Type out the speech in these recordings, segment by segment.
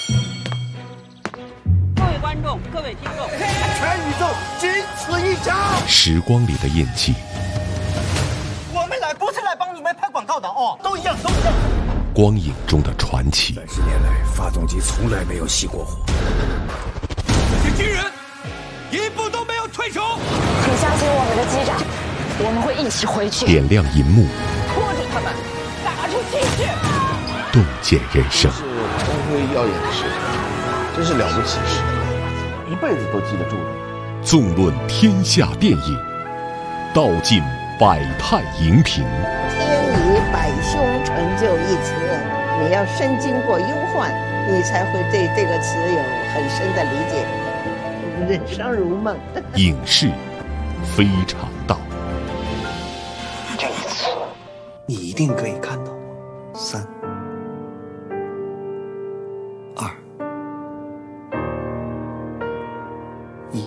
各位观众，各位听众， 全宇宙仅此一家。 时光里的印记， 我们来不是来帮你们拍广告的哦，都一样，都一样。 光影中的传奇。 30年来，发动机从来没有熄过火。 这些军人一步都没有退出。 请相信我们的机长，我们会一起回去。 点亮银幕， 拖住他们，打出气势。 洞见人生。 是光辉耀眼的事，真是了不起的事，一辈子都记得住的。 纵论天下电影，道尽百态荧屏。 天理百凶，成就一词。你要身经过忧患，你才会对这个词有很深的理解。人生如梦。 影视非常道。 这一次， 你一定可以看到3、2、1。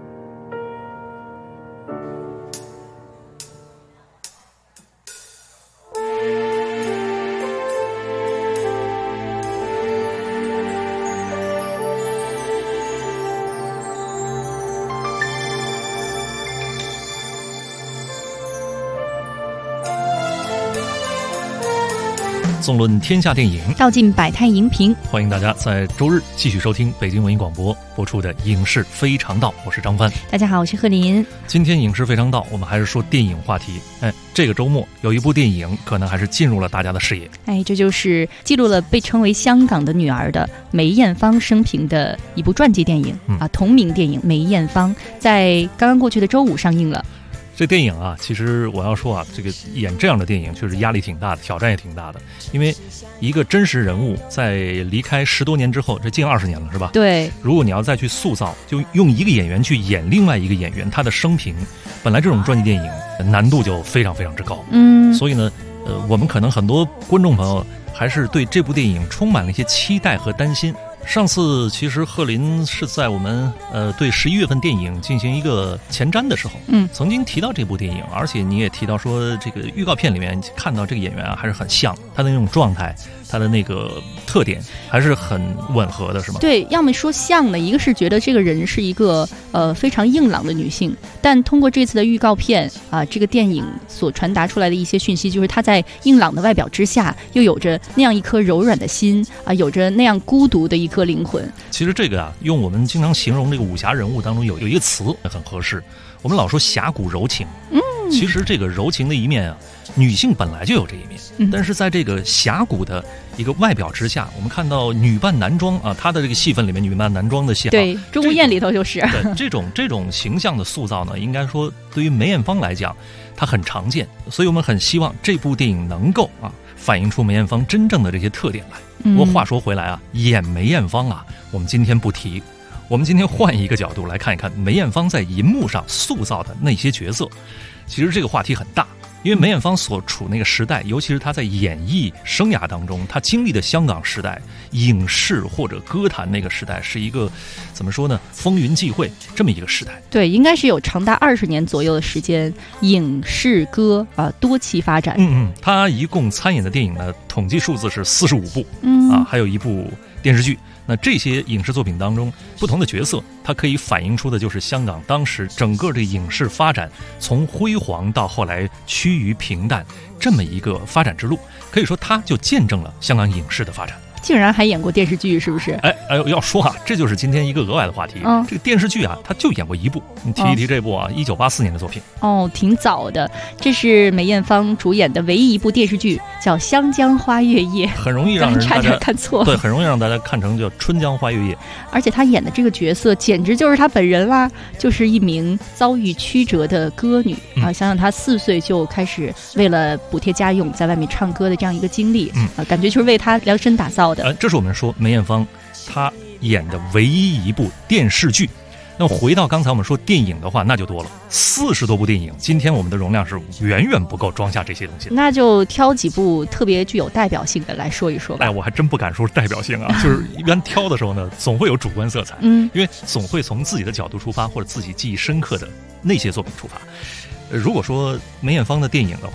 纵论天下电影， 道尽百态荧屏。 欢迎大家在周日继续收听北京文艺广播播出的《影视非常道》，我是张帆。 大家好，我是贺林。 今天《影视非常道》，我们还是说电影话题。这个周末有一部电影可能还是进入了大家的视野。 这就是记录了被称为香港的女儿的梅艳芳生平的一部传记电影同名电影《梅艳芳》在刚刚过去的周五上映了。 这电影啊，其实我要说啊，这个演这样的电影确实压力挺大的，挑战也挺大的。因为一个真实人物在离开10多年之后，这近20年了，是吧？ 对。 如果你要再去塑造，就用一个演员去演另外一个演员，他的生平，本来这种传记电影难度就非常非常之高。所以呢，我们可能很多观众朋友还是对这部电影充满了一些期待和担心。上次其实贺林是在我们对11月份电影进行一个前瞻的时候，曾经提到这部电影，而且你也提到说这个预告片里面看到这个演员还是很像，他的那种状态，他的那个特点还是很吻合的，是吗？ 对，要么说像呢，一个是觉得这个人是一个非常硬朗的女性，但通过这次的预告片这个电影所传达出来的一些讯息，就是她在硬朗的外表之下，又有着那样一颗柔软的心有着那样孤独的一颗灵魂。 其实这个用我们经常形容这个武侠人物当中有一个词很合适，我们老说侠骨柔情。其实这个柔情的一面女性本来就有这一面，但是在这个侠骨的一个外表之下，我们看到女扮男装她的这个戏份里面女扮男装的戏， 对，钟无艳里头就是对这种形象的塑造呢，应该说对于梅艳芳来讲，她很常见，所以我们很希望这部电影能够反映出梅艳芳真正的这些特点来。不过话说回来演梅艳芳我们今天不提，我们今天换一个角度来看一看梅艳芳在银幕上塑造的那些角色。其实这个话题很大，因为梅艳芳所处那个时代，尤其是她在演艺生涯当中，她经历的香港时代，影视或者歌坛那个时代，是一个怎么说呢，风云际会这么一个时代。 对，应该是有长达20年左右的时间，影视歌多期发展。 她一共参演的电影呢，统计数字是45部，还有一部电视剧。那这些影视作品当中，不同的角色，它可以反映出的就是香港当时整个这影视发展从辉煌到后来趋于平淡这么一个发展之路，可以说它就见证了香港影视的发展。 竟然还演过电视剧，是不是？ 要说这就是今天一个额外的话题。这个电视剧他就演过一部，你提一提这部1984年的作品。 挺早的。这是梅艳芳主演的唯一一部电视剧，叫《香江花月夜》， 很容易让人差点看错。 对，很容易让大家看成叫《春江花月夜》。 而且她演的这个角色简直就是她本人啦，就是一名遭遇曲折的歌女想想她4岁就开始为了补贴家用在外面唱歌的这样一个经历感觉就是为她量身打造。 这是我们说梅艳芳她演的唯一一部电视剧。那回到刚才我们说电影的话，那就多了，40多部电影。今天我们的容量是远远不够装下这些东西， 那就挑几部特别具有代表性的来说一说吧。 我还真不敢说代表性就是一般挑的时候呢，总会有主观色彩，因为总会从自己的角度出发，或者自己记忆深刻的那些作品出发。如果说梅艳芳的电影的话，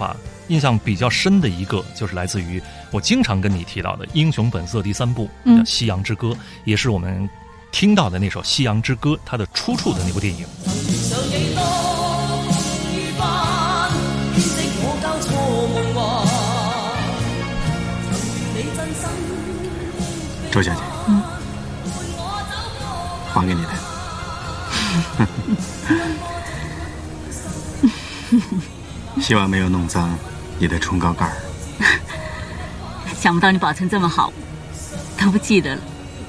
印象比较深的一个就是来自于我经常跟你提到的《英雄本色》第3部叫《夕阳之歌》，也是我们听到的那首《夕阳之歌》它的出处的那部电影。 周小姐，还给你的。希望没有弄脏你的冲高盖儿。 想不到你保存这么好，都不记得了。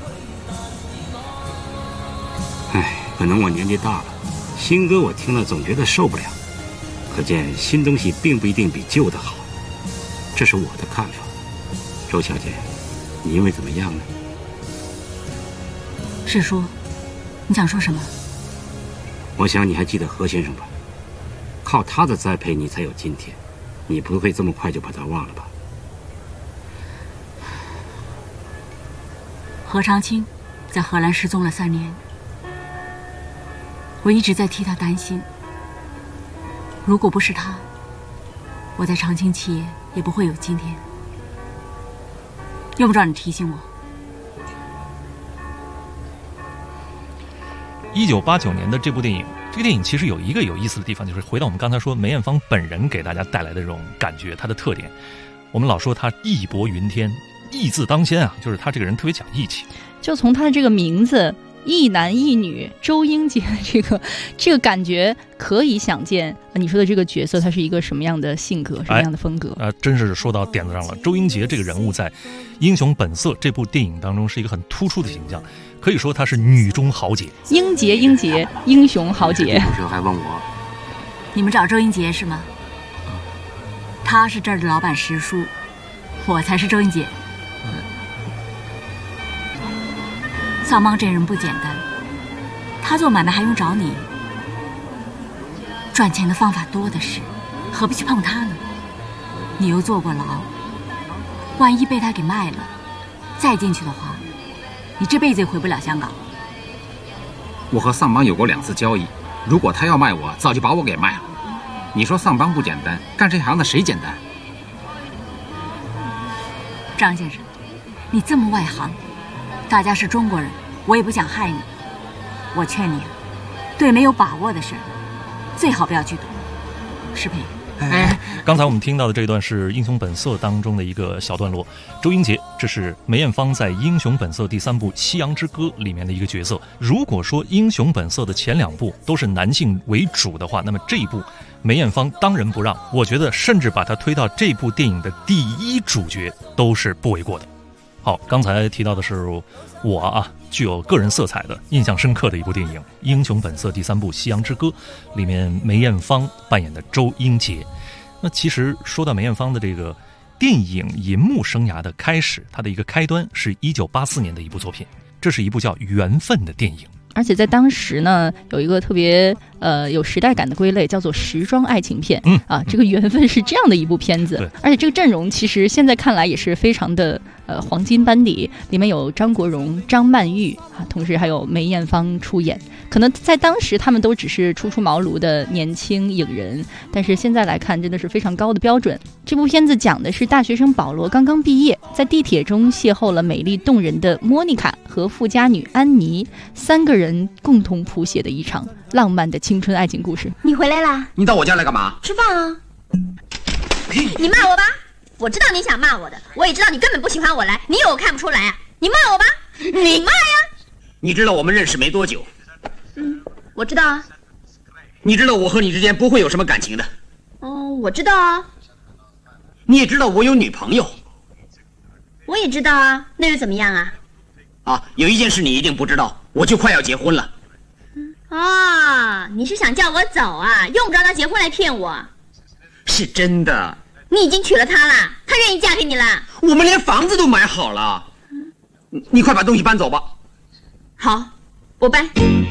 可能我年纪大了，新歌我听了总觉得受不了。可见新东西并不一定比旧的好，这是我的看法。周小姐，你认为怎么样呢？ 世叔，你想说什么？ 我想你还记得何先生吧？靠他的栽培，你才有今天。你不会这么快就把他忘了吧？ 何长青在荷兰失踪了3年，我一直在替他担心。如果不是他，我在长青企业也不会有今天。用不着你提醒我。 1989年的这部电影，这个电影其实有一个有意思的地方，就是回到我们刚才说梅艳芳本人给大家带来的这种感觉，她的特点。我们老说她义薄云天，义字当先啊，就是她这个人特别讲义气。 就从她的这个名字一男一女周英杰，这个感觉可以想见你说的这个角色他是一个什么样的性格，什么样的风格。 真是说到点子上了。周英杰这个人物在《英雄本色》这部电影当中是一个很突出的形象，可以说她是女中豪杰。 英杰英雄豪杰。 有时候还问我， 你们找周英杰是吗？他是这儿的老板石叔，我才是周英杰。丧帮这人不简单，他做买卖还用找你？赚钱的方法多的是，何必去碰他呢？你又坐过牢，万一被他给卖了，再进去的话，你这辈子也回不了香港。 我和丧帮有过2次交易，如果他要卖我，早就把我给卖了。你说丧帮不简单，干这行的谁简单？ 张先生，你这么外行，大家是中国人，我也不想害你。我劝你，对没有把握的事，最好不要去赌。适配。 刚才我们听到的这段是《英雄本色》当中的一个小段落。周英杰，这是梅艳芳在《英雄本色》第3部《夕阳之歌》里面的一个角色。如果说《英雄本色》的前2部都是男性为主的话，那么这一部梅艳芳当仁不让，我觉得甚至把她推到这部电影的第1主角都是不为过的。好，刚才提到的是我具有个人色彩的印象深刻的一部电影《英雄本色》第3部《夕阳之歌》里面梅艳芳扮演的周英杰。那其实说到梅艳芳的这个电影银幕生涯的开始，她的一个开端是1984年的一部作品，这是一部叫《缘分》的电影。 而且在当时呢，有一个特别有时代感的归类，叫做时装爱情片。这个缘分是这样的一部片子，而且这个阵容其实现在看来也是非常的黄金班底，里面有张国荣、张曼玉同时还有梅艳芳出演。可能在当时他们都只是初出茅庐的年轻影人，但是现在来看真的是非常高的标准。这部片子讲的是大学生保罗刚刚毕业，在地铁中邂逅了美丽动人的莫妮卡和富家女安妮，3个人共同谱写的一场浪漫的青春爱情故事。 你回来啦？ 你到我家来干嘛？ 吃饭啊。你骂我吧，我知道你想骂我的，我也知道你根本不喜欢我来，你以为我看不出来啊？你骂我吧，你骂呀。 你知道我们认识没多久？ 我知道啊。 你知道我和你之间不会有什么感情的？ 我知道啊。 你也知道我有女朋友？ 我也知道啊，那又怎么样啊？ 有一件事你一定不知道，我就快要结婚了。 你是想叫我走啊？用不着他结婚来骗我。 是真的。 你已经娶了她了，她愿意嫁给你了。 我们连房子都买好了。你快把东西搬走吧。 好，我搬。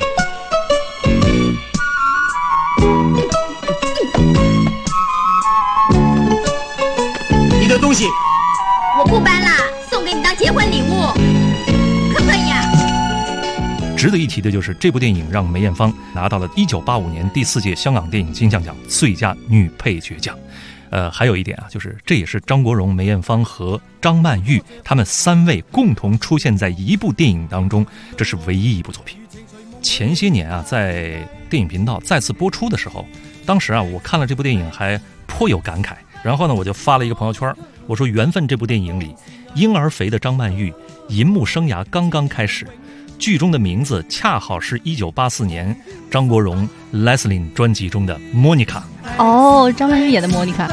你的东西我不搬了，送给你当结婚礼物，可不可以啊？ 值得一提的就是这部电影让梅艳芳拿到了1985年第4届香港电影金像奖最佳女配角奖。 还有一点啊，就是这也是张国荣、梅艳芳和张曼玉他们3位共同出现在一部电影当中，这是唯一一部作品。前些年啊，在电影频道再次播出的时候，当时啊，我看了这部电影还颇有感慨。然后呢，我就发了一个朋友圈，我说《缘分》这部电影里，婴儿肥的张曼玉银幕生涯刚刚开始，剧中的名字恰好是1984年张国荣 Leslie 专辑中的 Monica。 哦，张曼玉演的 Monica。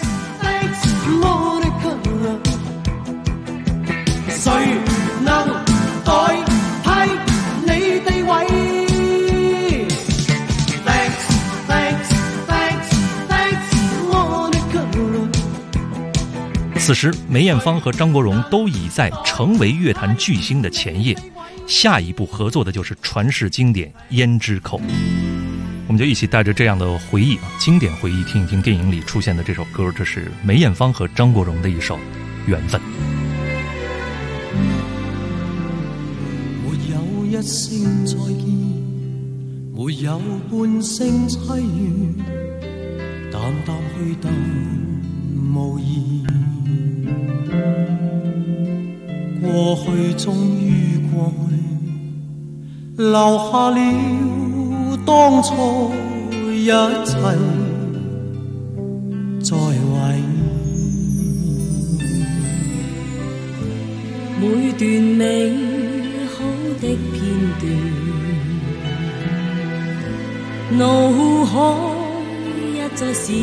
谁能代替你地位？ 此时梅艳芳和张国荣都已在成为乐坛巨星的前夜，下一步合作的就是传世经典《胭脂扣》。我们就一起带着这样的回忆经典回忆，听一听电影里出现的这首歌，这是梅艳芳和张国荣的一首《缘分》。 没有一声再见，没有半声凄怨，淡淡去淡无言。过去终于过去，留下了當初一切，再懷每段美好的片段，腦海一再閃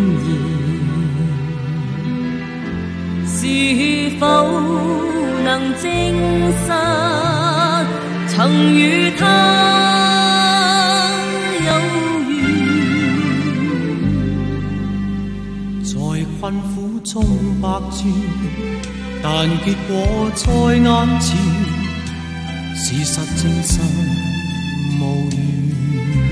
現，是否能證實曾與他有緣， 在困苦中百轉，但結果在眼前，事實證實無緣，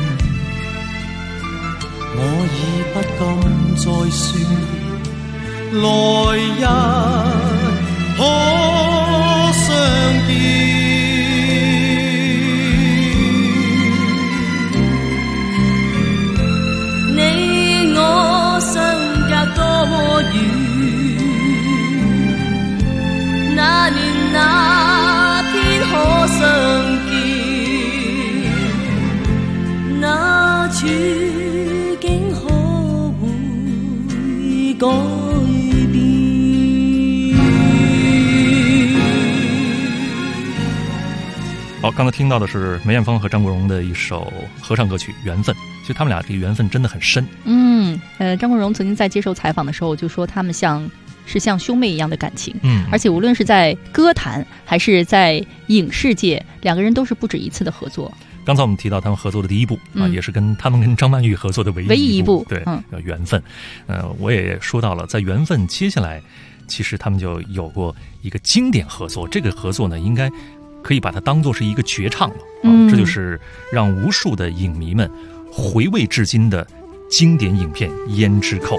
我已不敢再說，來日可相見。 你我相隔多遠，那年那天可相見，那處境可會改變。 好，刚才听到的是梅艳芳和张国荣的一首合唱歌曲《缘分》。其实他们俩这个缘分真的很深。 张国荣曾经在接受采访的时候就说，他们像兄妹一样的感情。而且无论是在歌坛还是在影视界，两个人都是不止一次的合作。 刚才我们提到他们合作的第一部也是他们跟张曼玉合作的唯一一部，对，叫《缘分》。我也说到了，在《缘分》接下来，其实他们就有过一个经典合作。这个合作呢，应该可以把它当作是一个绝唱了。这就是让无数的影迷们回味至今的经典影片《胭脂扣》。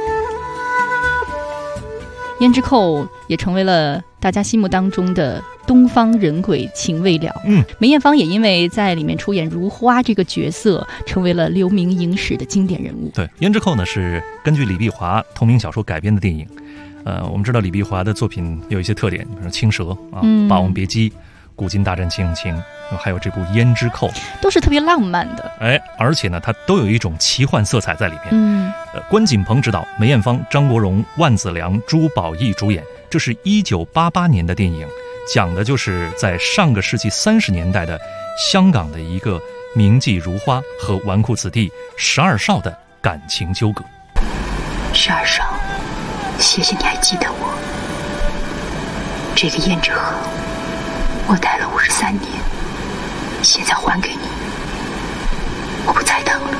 胭脂扣也成为了大家心目当中的东方人鬼情未了。梅艳芳也因为在里面出演如花这个角色，成为了留名影史的经典人物。 对，胭脂扣呢是根据李碧华同名小说改编的电影。我们知道李碧华的作品有一些特点，比如说青蛇霸王别姬、古今大战秦俑情，还有这部胭脂扣， 都是特别浪漫的。 而且呢，它都有一种奇幻色彩在里面。关锦鹏执导，梅艳芳、张国荣、万梓良、朱宝意主演。这是1988年的电影，讲的就是在上个世纪30年代的香港的一个名妓如花和纨绔子弟12少的感情纠葛。 12少，谢谢你还记得我。这个胭脂盒我戴了53年，现在还给你，我不再等了。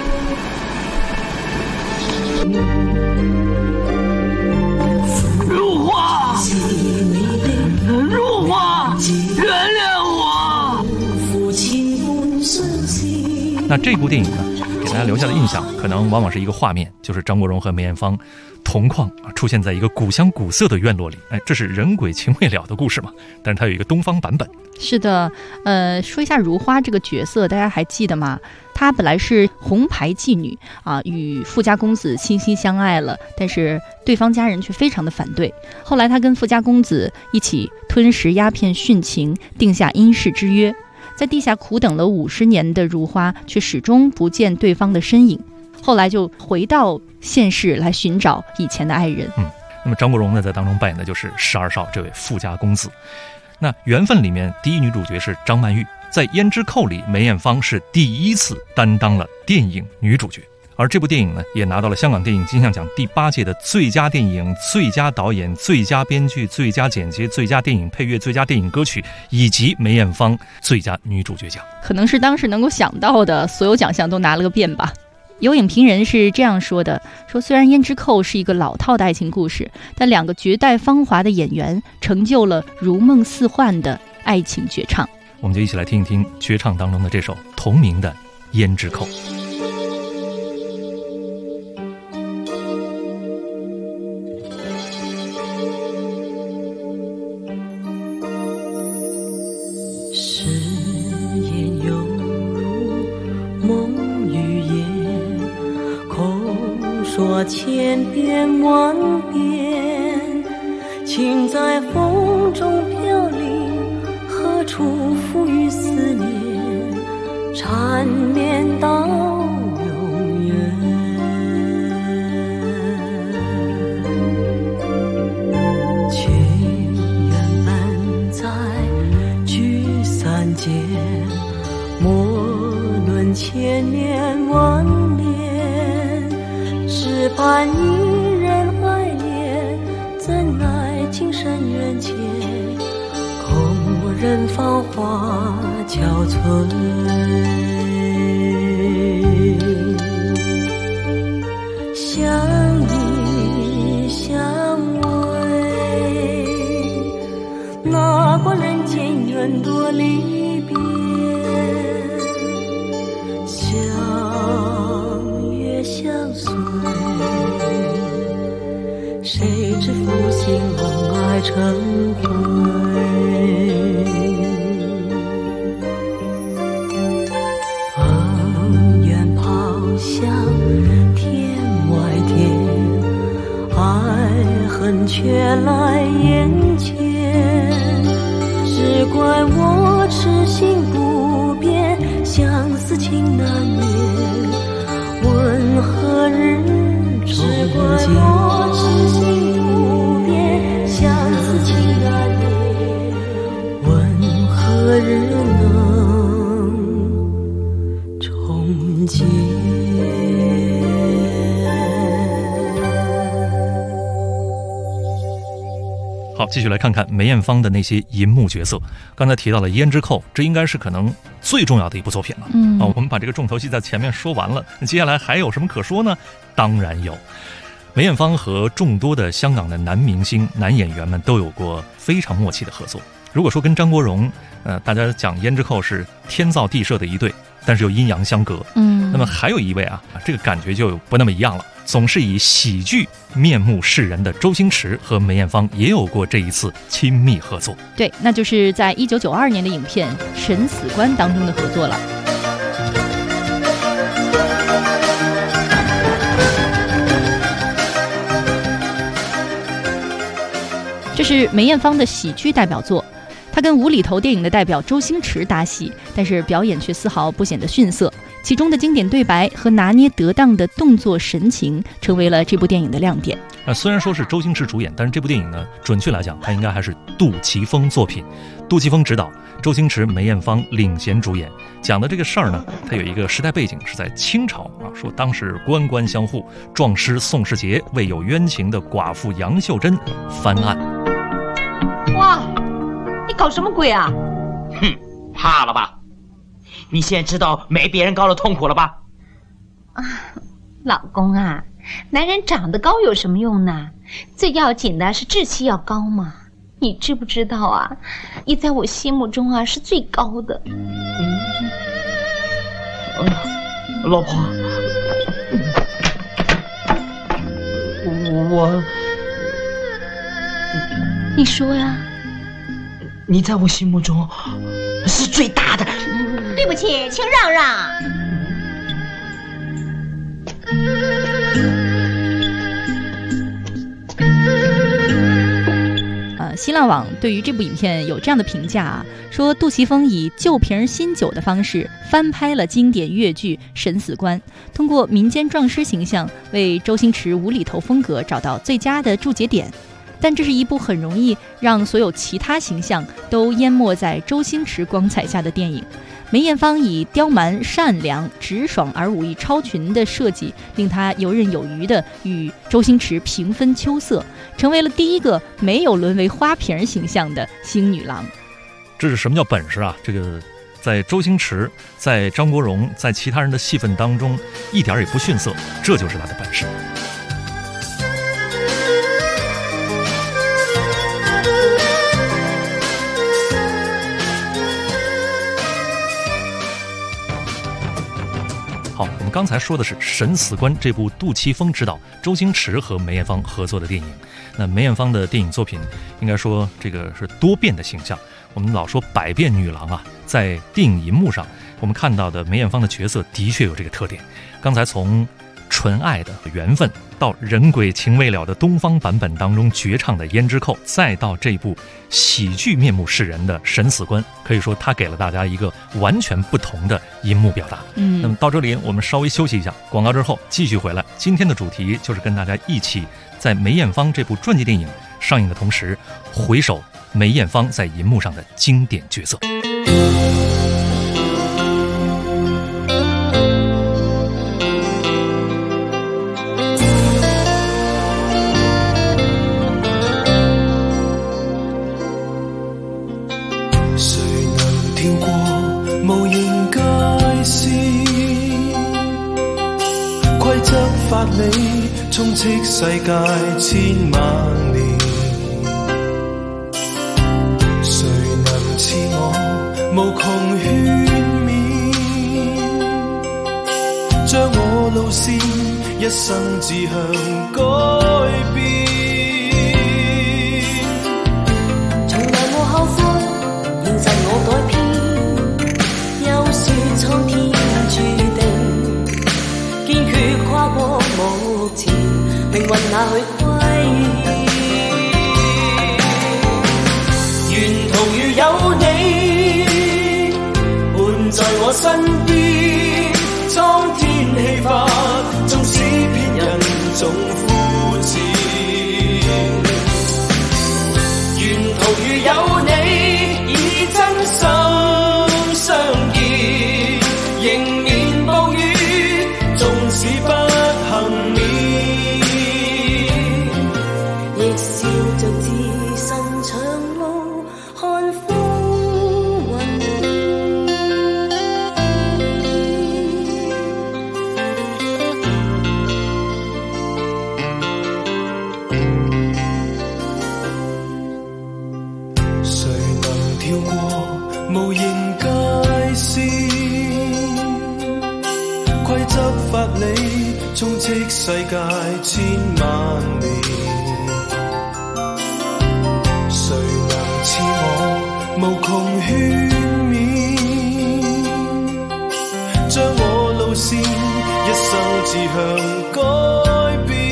如花，如花，原谅我。 那这部电影呢，给大家留下的印象可能往往是一个画面，就是张国荣和梅艳芳铜矿出现在一个古香古色的院落里，这是人鬼情未了的故事嘛？但是它有一个东方版本。 是的，说一下如花这个角色，大家还记得吗？她本来是红牌妓女啊，与富家公子倾心相爱了，但是对方家人却非常的反对。后来她跟富家公子一起吞食鸦片殉情，定下因誓之约。在地下苦等了50年的如花，却始终不见对方的身影。后来就回到现世来寻找以前的爱人。 那么张国荣呢，在当中扮演的就是12少这位富家公子。那缘分里面第一女主角是张曼玉，在《胭脂扣》里梅艳芳是第一次担当了电影女主角，而这部电影呢，也拿到了香港电影金像奖第8届的最佳电影、最佳导演、最佳编剧、最佳剪接、最佳电影配乐、最佳电影歌曲以及梅艳芳最佳女主角奖。 可能是当时能够想到的所有奖项都拿了个遍吧。有影评人是这样说的，说虽然《胭脂扣》是一个老套的爱情故事，但2个绝代芳华的演员成就了如梦似幻的爱情绝唱。 我们就一起来听一听绝唱当中的这首同名的《胭脂扣》。 誓言犹如梦与烟，口说千遍万遍，情在风中飘零，何处付与思念，缠绵到永远。情缘本在聚散间，莫论千年万年，只盼一人爱恋，怎奈情深缘浅，空人芳华憔悴。相依相偎，哪管人间缘多离别，相约相随，谁知负心枉爱成灰。恩怨抛向天外天，爱恨却来眼前，只怪我痴心不变，相思情难眠，问何日重见？只怪我痴心不变，相思情难眠，问何日能重见？ 好，继续来看看梅艳芳的那些银幕角色。刚才提到了《胭脂扣》，这应该是可能最重要的一部作品了。我们把这个重头戏在前面说完了，那接下来还有什么可说呢？当然有。梅艳芳和众多的香港的男明星、男演员们都有过非常默契的合作。如果说跟张国荣，大家讲《胭脂扣》是天造地设的一对，但是又阴阳相隔。那么还有一位啊，这个感觉就不那么一样了。总是以喜剧面目示人的周星驰和梅艳芳也有过这一次亲密合作。 对，那就是在1992年的影片《审死官》当中的合作了。这是梅艳芳的喜剧代表作，她跟无厘头电影的代表周星驰搭戏，但是表演却丝毫不显得逊色。其中的经典对白和拿捏得当的动作神情，成为了这部电影的亮点。 虽然说是周星驰主演，但是这部电影呢，准确来讲，它应该还是杜琪峰作品。杜琪峰执导，周星驰、梅艳芳领衔主演。讲的这个事儿呢，它有一个时代背景是在清朝啊，说当时官官相护，壮师宋世杰为有冤情的寡妇杨秀珍翻案。 哇，你搞什么鬼啊？ 哼，怕了吧？你现在知道没别人高的痛苦了吧？ 啊，老公啊，男人长得高有什么用呢？最要紧的是志气要高嘛。你知不知道啊？你在我心目中啊是最高的。 老婆， 你说呀？ 你在我心目中是最大的。 对不起，请让让。 新浪网对于这部影片有这样的评价啊，说杜琪峰以旧瓶新酒的方式翻拍了经典粤剧《审死官》，通过民间壮师形象为周星驰无厘头风格找到最佳的注解点。但这是一部很容易让所有其他形象都淹没在周星驰光彩下的电影。梅艳芳以刁蛮、善良、直爽而武艺超群的设计，令她游刃有余地与周星驰平分秋色，成为了第一个没有沦为花瓶形象的星女郎。 这是什么叫本事啊？这个在周星驰、在张国荣、在其他人的戏份当中，一点也不逊色，这就是他的本事。好，我们刚才说的是《审死官》这部杜琪峰执导、周星驰和梅艳芳合作的电影。那梅艳芳的电影作品，应该说这个是多变的形象。我们老说百变女郎啊，在电影银幕上，我们看到的梅艳芳的角色的确有这个特点。刚才从纯爱的缘分，到人鬼情未了的东方版本当中绝唱的胭脂扣，再到这部喜剧面目示人的审死官，可以说他给了大家一个完全不同的银幕表达。那么到这里我们稍微休息一下，广告之后继续回来。今天的主题就是跟大家一起在梅艳芳这部传记电影上映的同时，回首梅艳芳在银幕上的经典角色。 法理充斥世界千萬年，誰能似我無窮勸勉，將我路線一生志向改變。 從來無後悔，現實我改編，又說蒼天注定，堅決跨過目前，命運哪去歸？沿途如有你伴在我身邊，蒼天氣化，縱使偏人總膚淺。沿途如有你，以真心相見，迎面暴雨，縱使不幸免，亦笑着自身長路看風雲。 誰能跳過無形界線？規則法理充斥世界千萬年，誰能似我無窮勸勉，將我路線一生志向改變。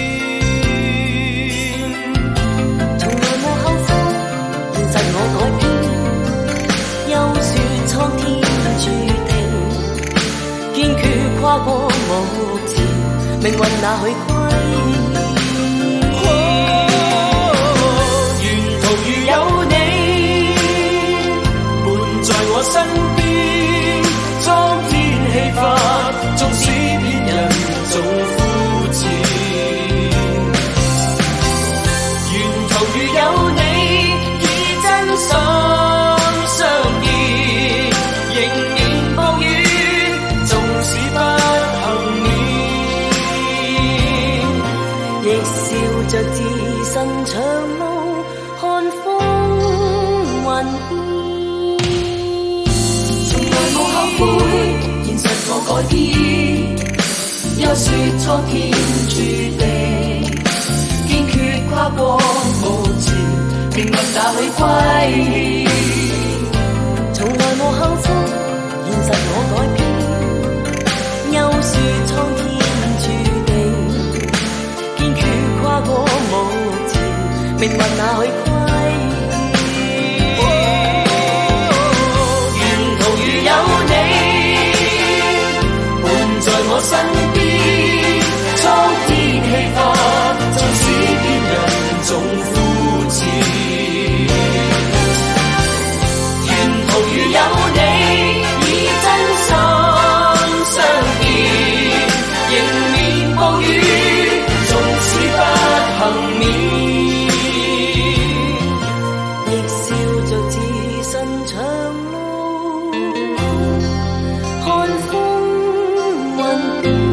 從來無後悔，現實我改編，又說蒼天注定，堅決跨過目前，命運哪去歸？沿途如有你伴在我身邊，蒼天氣化，縱使別人總膚淺。沿途如有你，以真心相見，迎面暴雨，縱使不幸免，亦笑着自身長路看風雲變。從來無後悔，現實我改編，又說蒼天注定， 跨過無詞，命運哪裏歸依？從來無幸福，現實我改變，又是蒼天注定，堅決跨過無詞，命運哪裏歸依？沿途如有你伴在我身邊，蒼天氣化，縱使別人總膚淺。沿途如有你，以真心相見，迎面暴雨，縱使不幸免，亦笑着自身長路，看風雲變。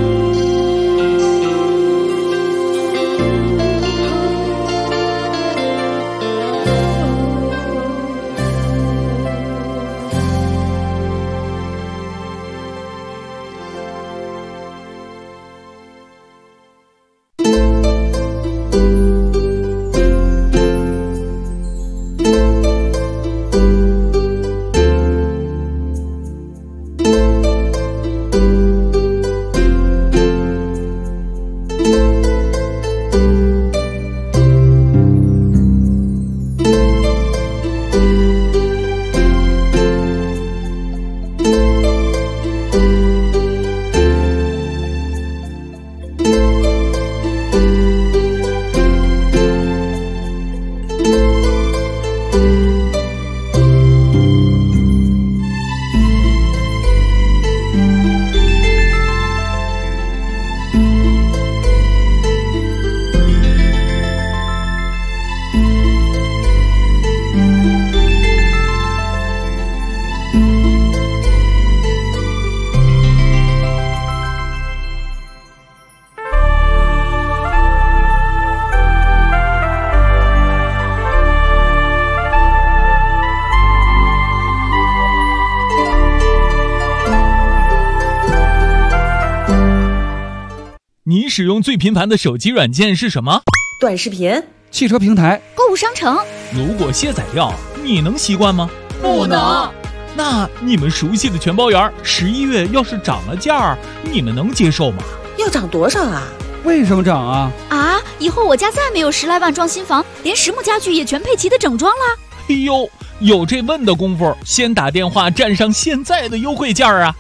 你使用最频繁的手机软件是什么？ 短视频、 汽车平台、 购物商城。 如果卸载掉，你能习惯吗？ 不能。 那你们熟悉的全包园11月要是涨了价，你们能接受吗？ 要涨多少啊？ 为什么涨啊？ 啊！以后我家再没有10来万装新房，连实木家具也全配齐的整装了。 哎呦，有这问的功夫，先打电话占上现在的优惠价啊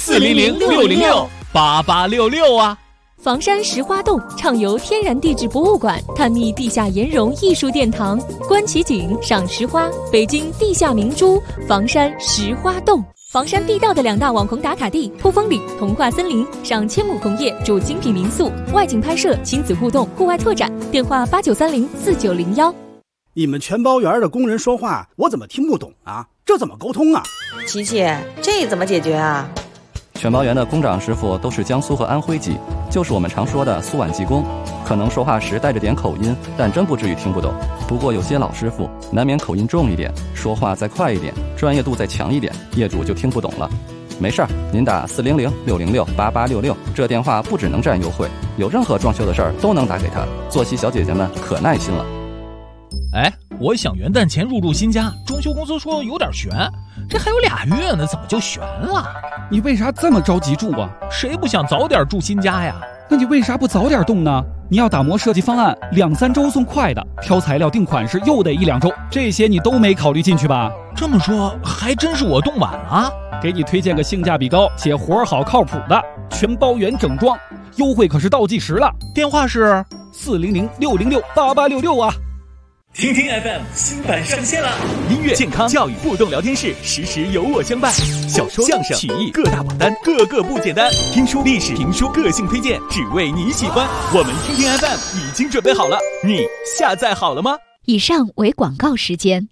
！400-606-8866啊！ 房山石花洞畅游天然地质博物馆，探秘地下岩溶艺术殿堂，观奇景，赏石花，北京地下明珠房山石花洞。房山必到的2大网红打卡地：扑风岭、童话森林，赏千亩红叶，住精品民宿，外景拍摄、亲子互动、户外拓展。电话89304901。 你们全包园的工人说话，我怎么听不懂啊？这怎么沟通啊？ 琪琪，这怎么解决啊？ 全包园的工长师傅都是江苏和安徽籍，就是我们常说的苏皖技工，可能说话时带着点口音，但真不至于听不懂。不过有些老师傅难免口音重一点，说话再快一点，专业度再强一点，业主就听不懂了。没事儿，您打400-606-8866，这电话不只能占优惠，有任何装修的事儿都能打给他。作息小姐姐们可耐心了。 哎，我想元旦前入住新家，装修公司说有点悬，这还有2月呢，怎么就悬了？ 你为啥这么着急住啊？ 谁不想早点住新家呀？ 那你为啥不早点动呢？你要打磨设计方案，2、3周送快的，挑材料定款式又得1、2周，这些你都没考虑进去吧？ 这么说还真是我动晚了。 给你推荐个性价比高且活好靠谱的全包园整装，优惠可是倒计时了。 电话是 400-606-8866啊。 听听 FM 新版上线了，音乐、健康、教育、互动聊天室，时时有我相伴。小说、相声、曲艺各大榜单，个个不简单。听书、历史、评书，个性推荐，只为你喜欢。我们听听 FM 已经准备好了，你下载好了吗？ 以上为广告时间。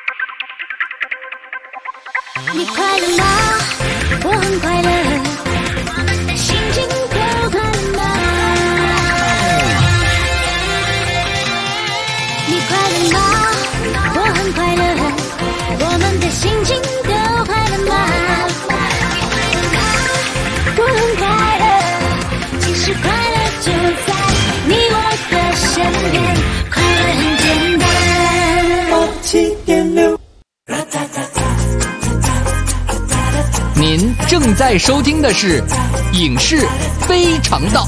你快乐吗？我很快乐，我们的心情都快乐吗？你快乐吗？我很快乐，我们的心情都快乐吗？我很快乐，其实快乐就在你我的身边，快正在收听的是《影视非常道》。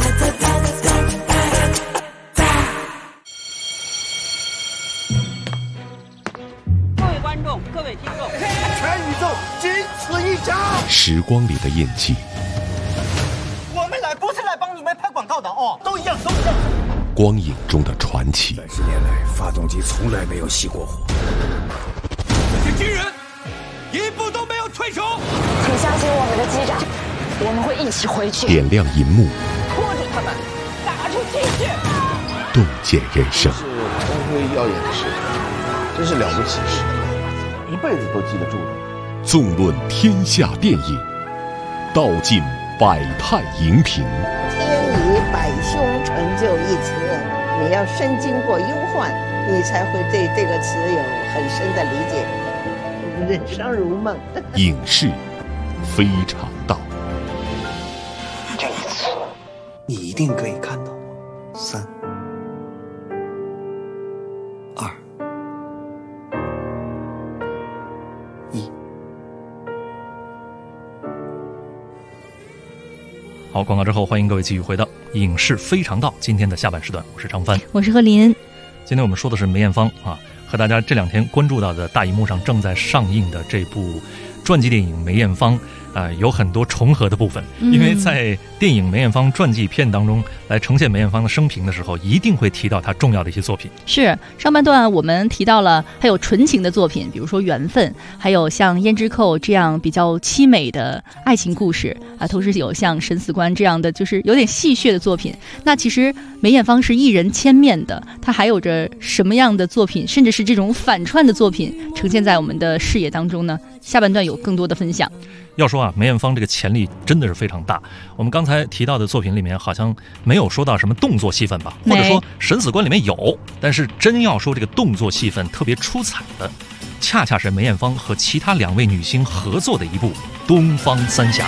各位观众，各位听众，全宇宙仅此一家。 时光里的印记， 我们来不是来帮你们拍广告的哦，都一样，都一样。 光影中的传奇。 30年来，发动机从来没有熄过火。 这些军人一步都没有退出。 请相信我们的机长，我们会一起回去。 点亮银幕， 拖住他们，打出气势， 洞见人生。 是光辉耀眼的时刻，真是了不起的时刻，一辈子都记得住的。 纵论天下电影，道尽百态荧屏。 天以百凶成就一词，你要身经过忧患，你才会对这个词有很深的理解。人生如梦， 影视非常道。 这一次，你一定可以看到我。3、2、1。 好，广告之后，欢迎各位继续回到《影视非常道》今天的下半时段，我是常帆， 我是贺林。 今天我们说的是梅艳芳啊，和大家这2天关注到的大荧幕上正在上映的这部传记电影《梅艳芳》有很多重合的部分，因为在电影《梅艳芳》传记片当中来呈现梅艳芳的生平的时候，一定会提到她重要的一些作品。 是上半段我们提到了还有纯情的作品，比如说《缘分》，还有像《胭脂扣》这样比较凄美的爱情故事啊，同时有像《审死官》这样的就是有点戏谑的作品。那其实梅艳芳是一人千面的，她还有着什么样的作品，甚至是这种反串的作品呈现在我们的视野当中呢？下半段有更多的分享。 要说啊，梅艳芳这个潜力真的是非常大。我们刚才提到的作品里面，好像没有说到什么动作戏份吧，或者说《审死官》里面有，但是真要说这个动作戏份特别出彩的，恰恰是梅艳芳和其他2位女星合作的一部《东方三侠》。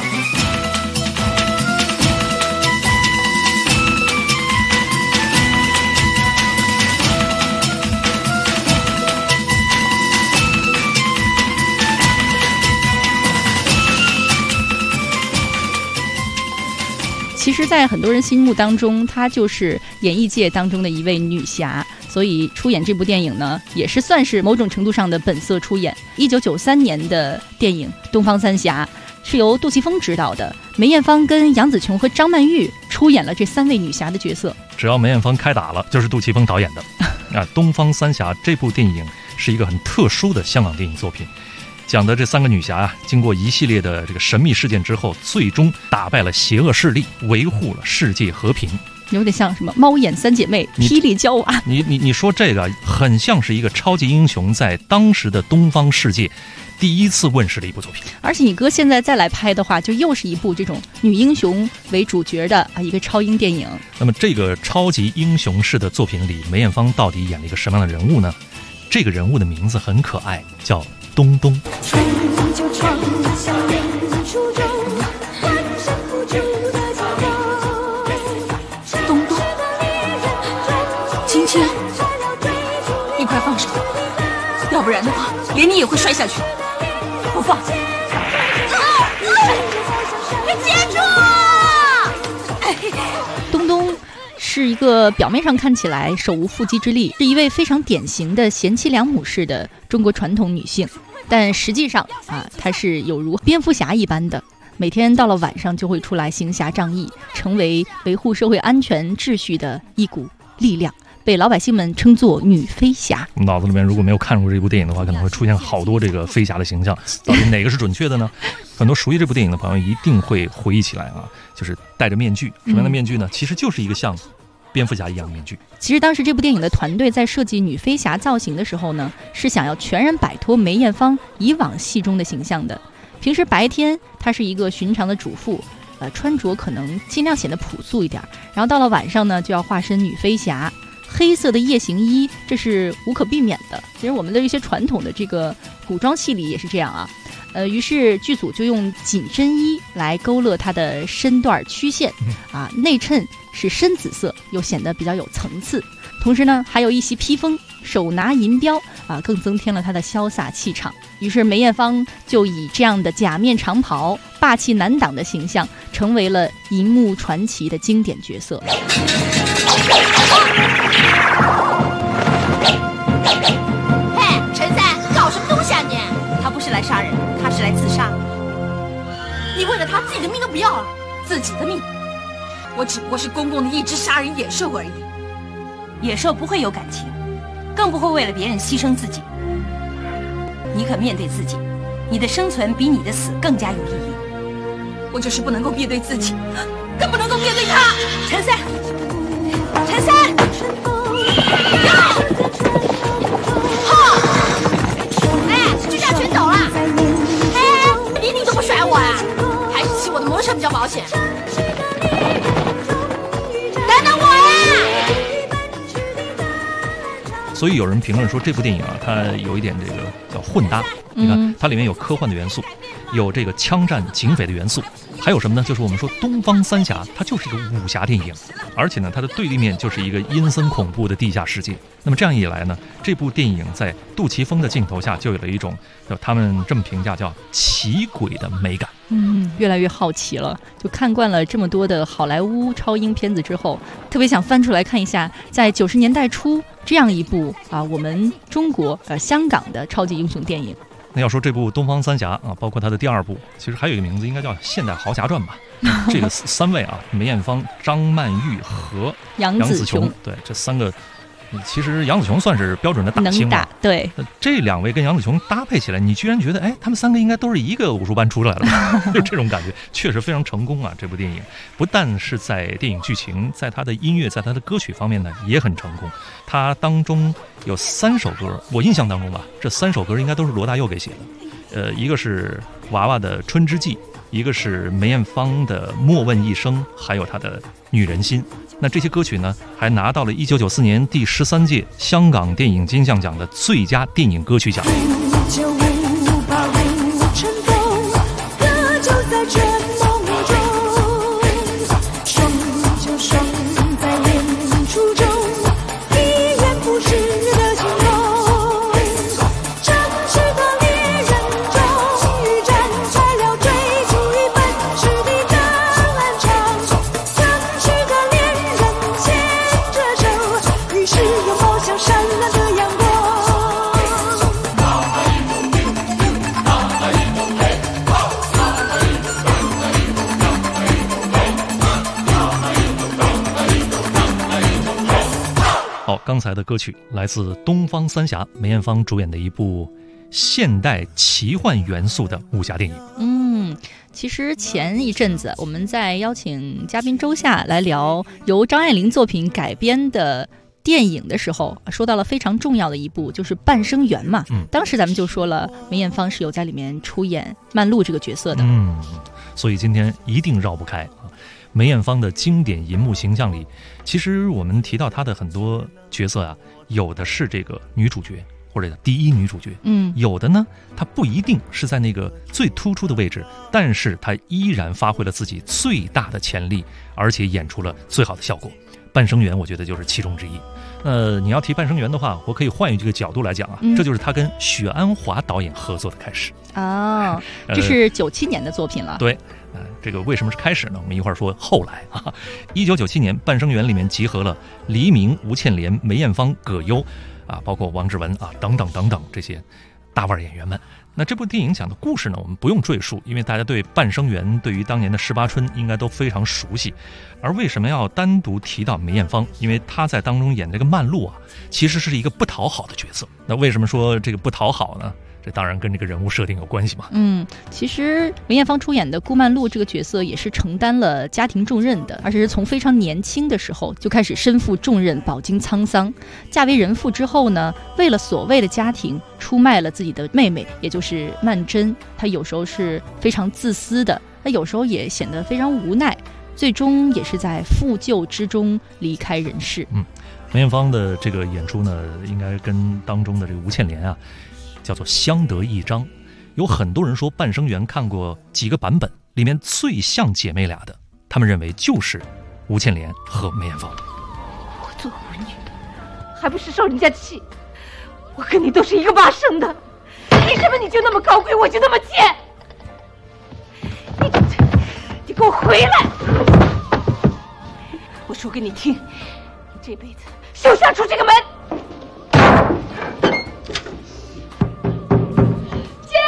其实在很多人心目当中，她就是演艺界当中的一位女侠，所以出演这部电影呢，也是算是某种程度上的本色出演。1993年的电影《东方三侠》是由杜琪峰执导的，梅艳芳跟杨紫琼和张曼玉出演了这3位女侠的角色。 只要梅艳芳开打了，就是杜琪峰导演的。《东方三侠》这部电影是一个很特殊的香港电影作品。讲的这3个女侠啊，经过一系列的这个神秘事件之后，最终打败了邪恶势力，维护了世界和平。 有点像什么猫眼3姐妹、霹雳娇娃。 你说这个很像是一个超级英雄在当时的东方世界第一次问世的一部作品。 而且你哥现在再来拍的话，就又是一部这种女英雄为主角的一个超英电影。 那么这个超级英雄式的作品里，梅艳芳到底演了一个什么样的人物呢？这个人物的名字很可爱，叫东东。 东东，青青，你快放手，要不然的话，连你也会摔下去。不放！ 接住！ 东东是一个表面上看起来手无缚鸡之力，是一位非常典型的贤妻良母式的中国传统女性，但实际上她是有如蝙蝠侠一般的，每天到了晚上就会出来行侠仗义，成为维护社会安全秩序的一股力量，被老百姓们称作女飞侠。 脑子里面如果没有看过这部电影的话，可能会出现好多这个飞侠的形象，到底哪个是准确的呢？很多熟悉这部电影的朋友一定会回忆起来就是戴着面具，什么样的面具呢？其实就是一个像蝙蝠侠一样的面具。 其实当时这部电影的团队在设计女飞侠造型的时候呢，是想要全然摆脱梅艳芳以往戏中的形象的。平时白天她是一个寻常的主妇，穿着可能尽量显得朴素一点，然后到了晚上呢，就要化身女飞侠。黑色的夜行衣，这是无可避免的。其实我们的一些传统的这个古装戏里也是这样于是剧组就用紧身衣来勾勒她的身段曲线内衬是深紫色，又显得比较有层次。同时呢，还有一袭披风，手拿银镖更增添了她的潇洒气场。于是梅艳芳就以这样的假面长袍、霸气难挡的形象，成为了银幕传奇的经典角色。 嘿，陈三，搞什么东西啊你？他不是来杀人，他是来自杀。你为了他自己的命都不要了，自己的命？我只不过是公共的一只杀人野兽而已。 野兽不会有感情，更不会为了别人牺牲自己。你可面对自己，你的生存比你的死更加有意义。 我就是不能够面对自己，更不能够面对他。陈三，陈三，哎，就这样全走了？哎，连你都不甩我啊？还是骑我的摩托车比较保险。等等我呀！ 所以有人评论说这部电影啊，它有一点这个叫混搭。你看，它里面有科幻的元素，有这个枪战警匪的元素，还有什么呢？就是我们说东方三侠，它就是一个武侠电影，而且呢，它的对立面就是一个阴森恐怖的地下世界。那么这样一来呢，这部电影在杜琪峰的镜头下，就有了一种他们这么评价叫奇诡的美感。 越来越好奇了。就看惯了这么多的好莱坞超英片子之后，特别想翻出来看一下，在90年代初这样一部我们中国香港的超级英雄电影。 那要说这部《东方三侠》啊，包括它的第二部，其实还有一个名字，应该叫《现代豪侠传》吧。这个三位啊，梅艳芳、张曼玉和杨紫琼，对，这三个，其实杨紫琼算是标准的大星了。 对， 这两位跟杨紫琼搭配起来，你居然觉得，哎，他们三个应该都是一个武术班出来的，就这种感觉，确实非常成功啊！这部电影不但是在电影剧情，在它的音乐，在它的歌曲方面呢，也很成功。它当中有3首歌，我印象当中吧，这3首歌应该都是罗大佑给写的。一个是娃娃的《春之祭》，一个是梅艳芳的《莫问一生》，还有她的《女人心》。那这些歌曲呢，还拿到了1994年第13届香港电影金像奖的最佳电影歌曲奖。刚才的歌曲来自东方三侠，梅艳芳主演的一部现代奇幻元素的武侠电影。 其实前一阵子我们在邀请嘉宾周夏来聊由张爱玲作品改编的电影的时候，说到了非常重要的一部，就是《半生缘》嘛。当时咱们就说了，梅艳芳是有在里面出演曼璐这个角色的。 所以今天一定绕不开啊。梅艳芳的经典银幕形象里，其实我们提到她的很多角色啊，有的是这个女主角或者第一女主角，有的呢，她不一定是在那个最突出的位置，但是她依然发挥了自己最大的潜力，而且演出了最好的效果。半生缘我觉得就是其中之一。你要提半生缘的话，我可以换一个角度来讲啊，这就是她跟许鞍华导演合作的开始。 这是97年的作品了。 对。这个为什么是开始呢？我们一会儿说后来啊。1997年《半生缘》里面集合了黎明、吴倩莲、梅艳芳、葛优啊，包括王志文啊等等等等这些大腕演员们。那这部电影讲的故事呢，我们不用赘述，因为大家对《半生缘》对于当年的18春应该都非常熟悉。而为什么要单独提到梅艳芳？因为她在当中演这个曼璐啊，其实是一个不讨好的角色。那为什么说这个不讨好呢？这当然跟这个人物设定有关系嘛。 其实梅艳芳出演的顾曼璐这个角色也是承担了家庭重任的，而且是从非常年轻的时候就开始身负重任，饱经沧桑。嫁为人妇之后呢，为了所谓的家庭，出卖了自己的妹妹，也就是曼桢。她有时候是非常自私的，她有时候也显得非常无奈，最终也是在负疚之中离开人世。 梅艳芳的这个演出呢，应该跟当中的这个吴倩莲啊叫做相得益彰。有很多人说《半生缘》看过几个版本，里面最像姐妹俩的，他们认为就是吴倩莲和梅艳芳。 我做个文女的，还不是受人家气？ 我跟你都是一个妈生的，凭什么你就那么高贵，我就那么贱？你给我回来！我说给你听，你这辈子休想出这个门！姐，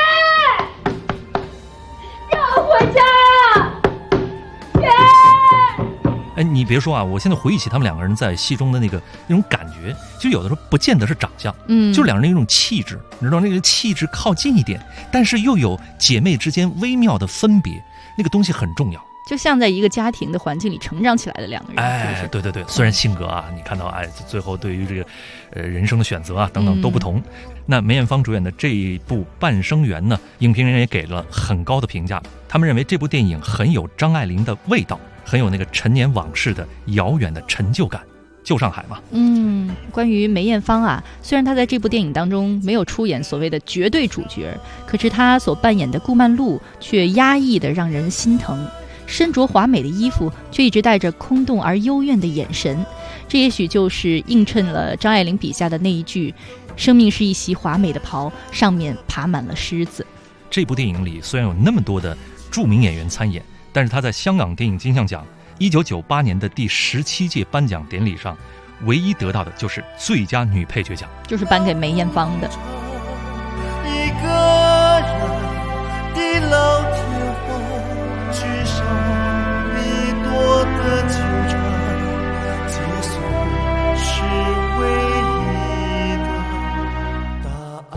让我回家！姐， 哎，你别说啊，我现在回忆起他们两个人在戏中的那种感觉，其实有的时候不见得是长相，就是两人的一种气质，你知道那个气质靠近一点，但是又有姐妹之间微妙的分别，那个东西很重要。 就像在一个家庭的环境里成长起来的两个人， 哎，对对对，虽然性格啊，你看到哎，最后对于这个人生的选择啊等等都不同。那梅艳芳主演的这一部《半生缘》呢，影评人也给了很高的评价，他们认为这部电影很有张爱玲的味道，很有那个陈年往事的遥远的陈旧感。旧上海嘛。 关于梅艳芳啊，虽然她在这部电影当中没有出演所谓的绝对主角，可是她所扮演的顾曼璐却压抑的让人心疼。身着华美的衣服，却一直带着空洞而幽怨的眼神，这也许就是映衬了张爱玲笔下的那一句：生命是一袭华美的袍，上面爬满了虱子。 这部电影里虽然有那么多的著名演员参演，但是她在香港电影金像奖1998年的第17届颁奖典礼上，唯一得到的就是最佳女配角奖， 就是颁给梅艳芳的。 一个人的老天荒，至少一朵的纠缠，结束是唯一的答案。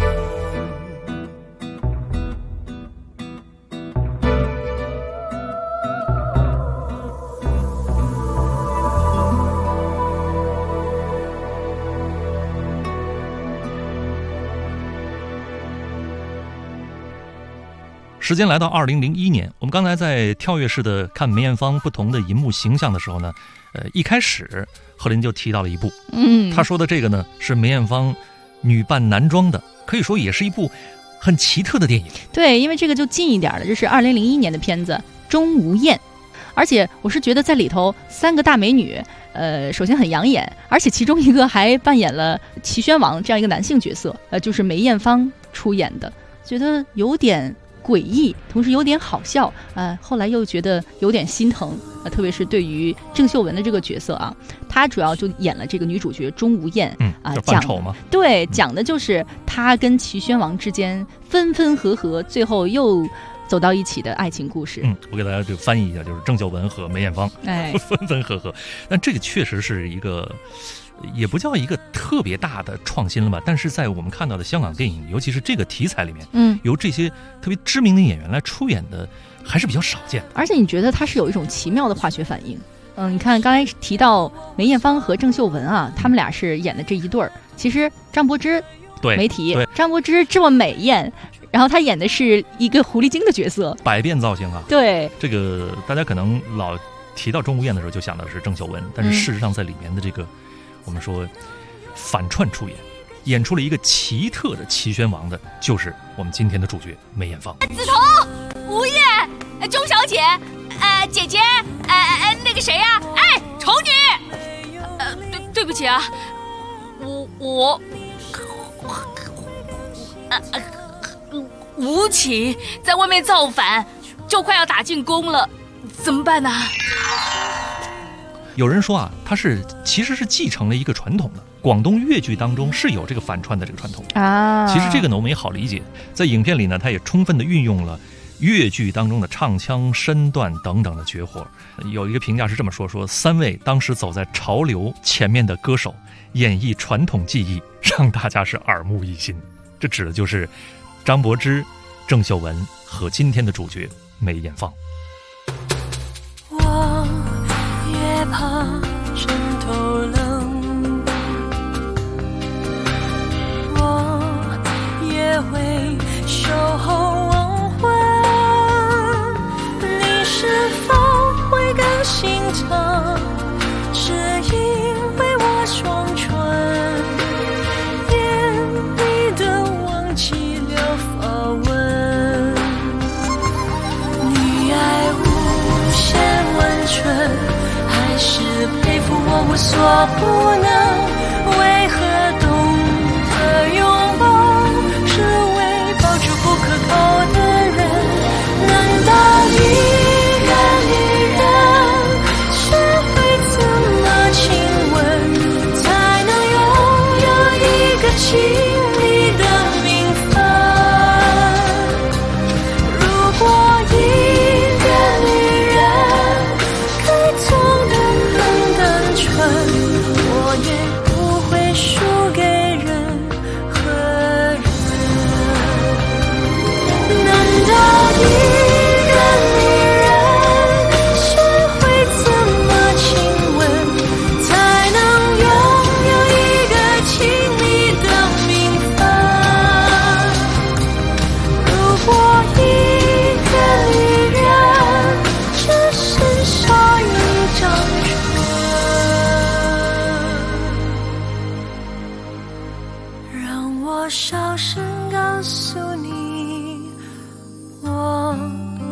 时间来到2001年，我们刚才在跳跃式的看梅艳芳不同的银幕形象的时候呢，一开始贺林就提到了一部，他说的这个呢是梅艳芳女扮男装的，可以说也是一部很奇特的电影。对， 因为这个就近一点了，这是2001年的片子《钟无艳》，而且我是觉得在里头3个大美女，首先很养眼，而且其中一个还扮演了齐宣王这样一个男性角色，就是梅艳芳出演的，觉得有点诡异，同时有点好笑，后来又觉得有点心疼，特别是对于郑秀文的这个角色啊，她主要就演了这个女主角钟无艳， 就扮丑嘛， 对，讲的就是她跟齐宣王之间分分合合，最后又走到一起的爱情故事。 我给大家就翻译一下，就是郑秀文和梅艳芳分分合合，但这个确实是一个。也不叫一个特别大的创新了吧，但是在我们看到的香港电影，尤其是这个题材里面，由这些特别知名的演员来出演的还是比较少见。 而且你觉得它是有一种奇妙的化学反应。你看刚才提到梅艳芳和郑秀文啊，他们俩是演的这一对儿。其实张柏芝没提，张柏芝这么美艳，然后她演的是一个狐狸精的角色， 百变造型啊。 对， 这个大家可能老提到钟无艳的时候就想到是郑秀文，但是事实上在里面的这个。我们说反串出演出了一个奇特的齐宣王的，就是我们今天的主角梅艳芳。 梓潼、吴叶、钟小姐，姐姐，那个谁呀？丑女，对不起啊，我吴起在外面造反，就快要打进宫了，怎么办呢？ 有人说啊，他其实是继承了一个传统的，广东粤剧当中是有这个反串的这个传统啊。其实这个呢我们也好理解，在影片里呢，他也充分的运用了粤剧当中的唱腔、身段等等的绝活。有一个评价是这么说：3位当时走在潮流前面的歌手，演绎传统技艺，让大家是耳目一新。这指的就是张柏芝、郑秀文和今天的主角梅艳芳。 越怕枕头冷，我也会守候黄昏。你是否会更心疼？是因为我双唇眼里的忘记了发问。你爱无限温存，还是佩服我无所不能？为何懂得用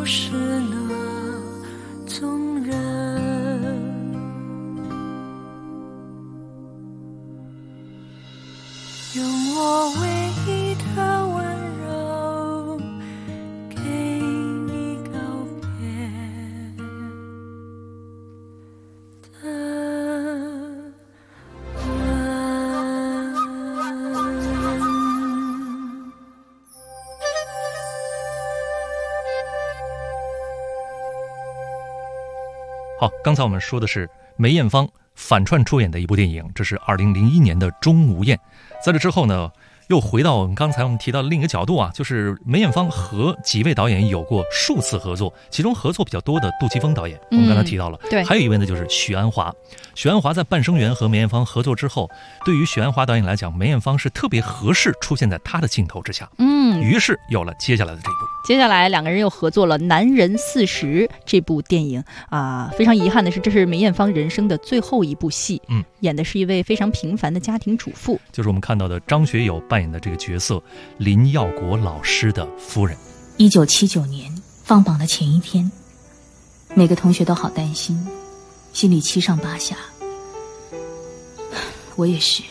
是那种人。用我唯一的温柔给你告别的好，刚才我们说的是梅艳芳反串出演的一部电影，这是2001年的《钟无艳》。在这之后呢，又回到刚才我们提到的另一个角度啊，就是梅艳芳和几位导演有过数次合作，其中合作比较多的杜琪峰导演，我们刚才提到了， 对， 还有一位呢就是许鞍华。许鞍华在《半生缘》和梅艳芳合作之后，对于许鞍华导演来讲，梅艳芳是特别合适出现在他的镜头之下，于是有了接下来的这一部。 接下来两个人又合作了《男人40》这部电影啊，非常遗憾的是，这是梅艳芳人生的最后一部戏，演的是一位非常平凡的家庭主妇， 就是我们看到的张学友扮演的这个角色林耀国老师的夫人。 1979年放榜的前一天，每个同学都好担心，心里七上八下，我也是。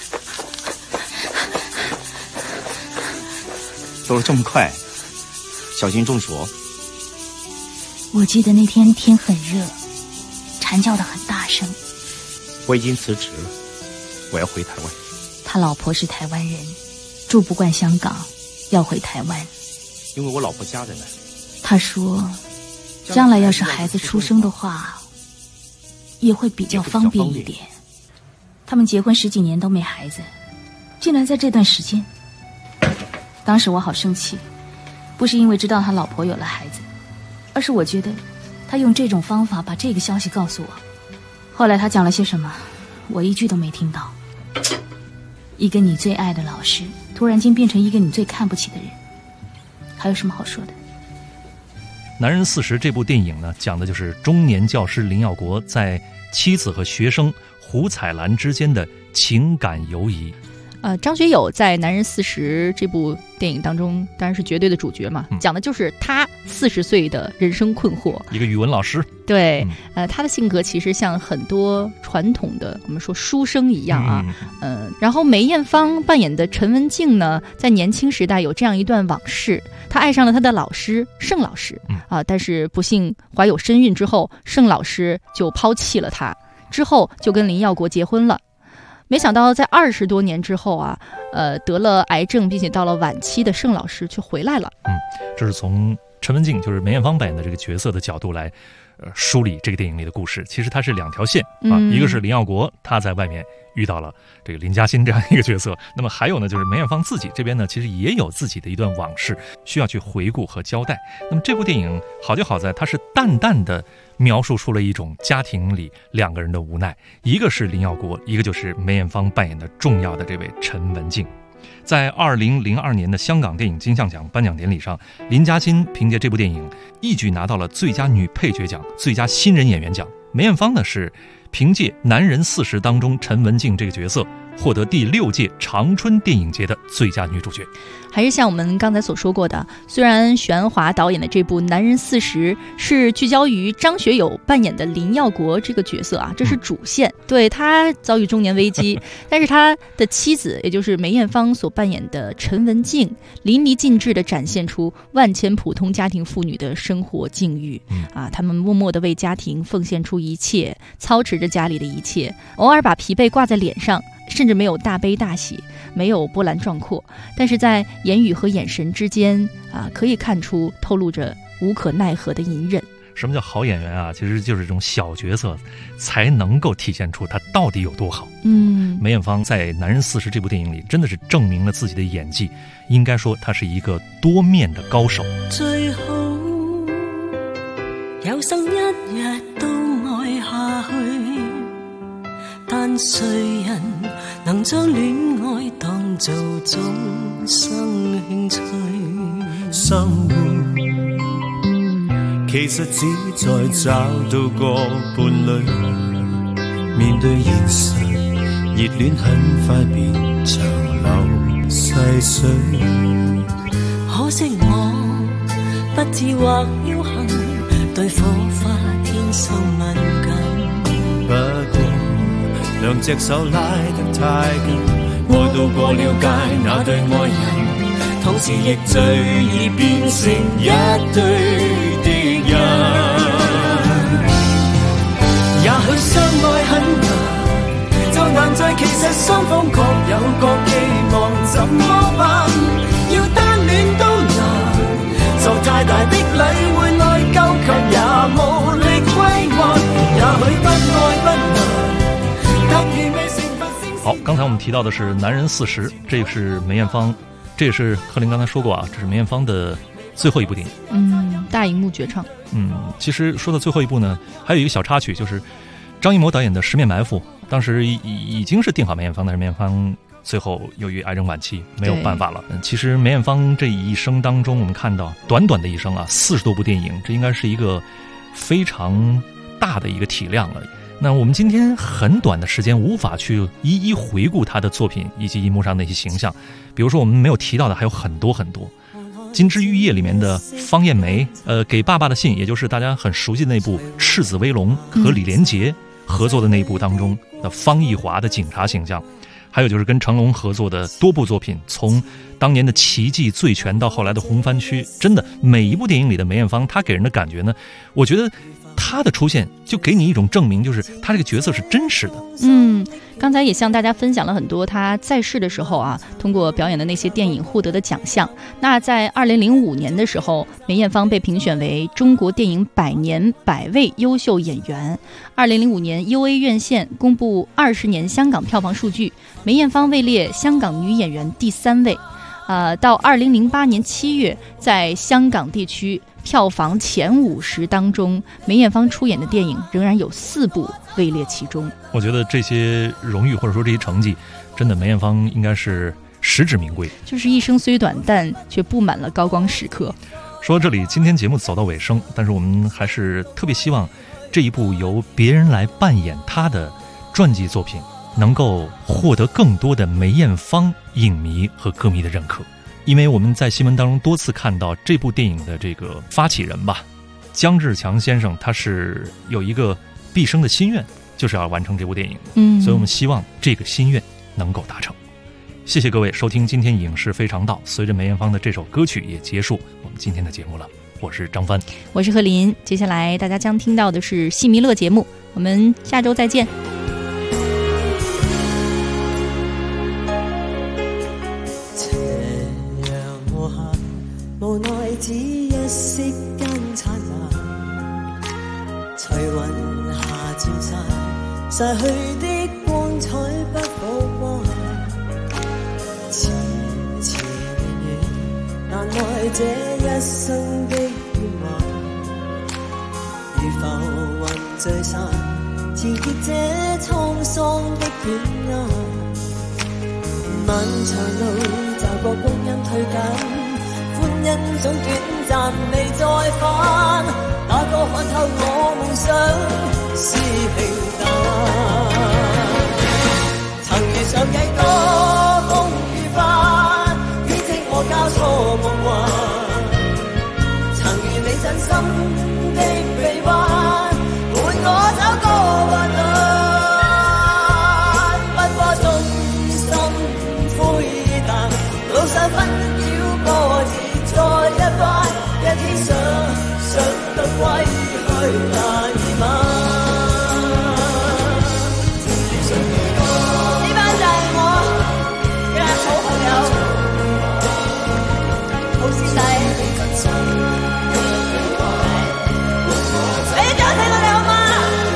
走得这么快，小心中暑。 我记得那天天很热，蝉叫得很大声。 我已经辞职了，我要回台湾。 他老婆是台湾人，住不惯香港，要回台湾。 因为我老婆家在那。 他说将来要是孩子出生的话，也会比较方便一点。他们结婚10几年都没孩子，竟然在这段时间。当时我好生气，不是因为知道他老婆有了孩子，而是我觉得他用这种方法把这个消息告诉我。后来他讲了些什么，我一句都没听到。一个你最爱的老师，突然间变成一个你最看不起的人，还有什么好说的？ 男人40这部电影呢，讲的就是中年教师林耀国在妻子和学生胡彩兰之间的情感游移。 张学友在《男人40》这部电影当中当然是绝对的主角嘛，讲的就是他40岁的人生困惑。 一个语文老师， 对，他的性格其实像很多传统的我们说书生一样啊，然后梅艳芳扮演的陈文静呢，在年轻时代有这样一段往事，她爱上了她的老师盛老师但是不幸怀有身孕之后，盛老师就抛弃了她，之后就跟林耀国结婚了。没想到在20多年之后啊，得了癌症并且到了晚期的盛老师却回来了。 这是从陈文静就是梅艳芳扮演的这个角色的角度来梳理这个电影里的故事。其实它是2条线啊，一个是林耀国他在外面遇到了这个林嘉欣这样一个角色，那么还有呢就是梅艳芳自己这边呢其实也有自己的一段往事需要去回顾和交代。那么这部电影好就好在它是淡淡的描述出了一种家庭里2个人的无奈，一个是林耀国，一个就是梅艳芳扮演的重要的这位陈文静。在2002年的香港电影金像奖颁奖典礼上，林嘉欣凭借这部电影一举拿到了最佳女配角奖、最佳新人演员奖。梅艳芳呢是凭借《男人40》当中陈文静这个角色，获得第6届长春电影节的最佳女主角。 还是像我们刚才所说过的，虽然许鞍华导演的这部《男人40》是聚焦于张学友扮演的林耀国这个角色啊，这是主线，对，他遭遇中年危机，但是他的妻子也就是梅艳芳所扮演的陈文静，淋漓尽致地展现出万千普通家庭妇女的生活境遇他们默默地为家庭奉献出一切，操持着家里的一切，偶尔把疲惫挂在脸上，甚至没有大悲大喜，没有波澜壮阔，但是在言语和眼神之间可以看出透露着无可奈何的隐忍。 什么叫好演员啊？其实就是这种小角色才能够体现出他到底有多好。梅艳芳在《男人40》这部电影里真的是证明了自己的演技，应该说她是一个多面的高手。 最好有生一日都愛下去，但誰人能將戀愛當做終生興趣？生活其實只在找到個伴侶，面對現實，熱戀很快變長流細水。可惜我不智或僥倖，對火花天生敏感。 不過兩隻手拉得太近，愛到過了界那對愛人，同時亦最易變成一對敵人。也許相愛很難，就難在其實雙方各有各寄望，怎麼辦？要單戀都難，受太大的禮會內疚，卻也無力歸還。也許不愛不難，但願未成佛星。 好，剛才我們提到的是男人40，這是梅艷芳，這也是賀林剛才說過啊，這是梅艷芳的最後一部電影。 大熒幕絕唱。 其實說到最後一部呢，還有一個小插曲，就是張藝謀導演的《十面埋伏》，當時已經是定好梅艷芳，但是梅艷芳最後由於癌症晚期沒有辦法了。其實梅艷芳這一生當中，我們看到短短的一生啊，40多部電影，這應該是一個非常大的一個體量了。那我們今天很短的時間無法去一一回顧他的作品以及熒幕上的一些形象，比如說我們沒有提到的還有很多很多。金枝玉葉裡面的方艳梅，給爸爸的信，也就是大家很熟悉的那部《赤子威龍》和李連杰合作的那一部當中的方逸華的警察形象，還有就是跟成龍合作的多部作品，從當年的《奇蹟》《醉拳》到後來的《紅番區》，真的每一部電影裡的梅艷芳，她給人的感覺呢，我覺得她的出現就給你一種證明，就是她這個角色是真實的。 剛才也向大家分享了很多她在世的時候啊，通過表演的那些電影獲得的獎項。那在2005年的時候，梅艷芳被評選為中國電影100年100位優秀演員。2005年 UA 院線公布20年香港票房數據，梅艷芳位列香港女演員第3位。到2008年7月，在香港地區票房前50當中，梅艷芳出演的電影仍然有4部位列其中。 我覺得這些榮譽或者說這些成績，真的梅艷芳應該是實至名歸。 就是一生雖短，但卻布滿了高光時刻。 說到這裡，今天節目走到尾聲，但是我們還是特別希望這一部由別人來扮演她的傳記作品能夠獲得更多的梅艷芳影迷和歌迷的認可。因為我們在新聞當中多次看到這部電影的這個發起人吧，姜志強先生，他是有一個畢生的心願，就是要完成這部電影。所以我們希望這個心願能夠達成。謝謝各位收聽今天影視非常道，隨着梅艷芳的這首歌曲也結束我們今天的節目了。我是張帆， 我是賀林，接下來大家將聽到的是戲迷樂節目，我們下周再見。 無奈只一息間燦爛，隨雲下漸逝，逝去的光彩不復還。遲遲遠遠，難耐這一生的願望，如浮雲聚散，纏結這滄桑的戀愛。漫長路驟覺光陰退減，歡欣總短暫未再返，哪個看透我夢想是平淡？曾遇上幾多風雨翻，編織我交錯夢幻。曾遇你真心的臂彎，伴我走過患難。奔波中心灰淡，路上紛擾波折。再一班，一天想得歸去難以晚。呢班就係我嘅好朋友，好師弟。你哋聽我哋好嗎？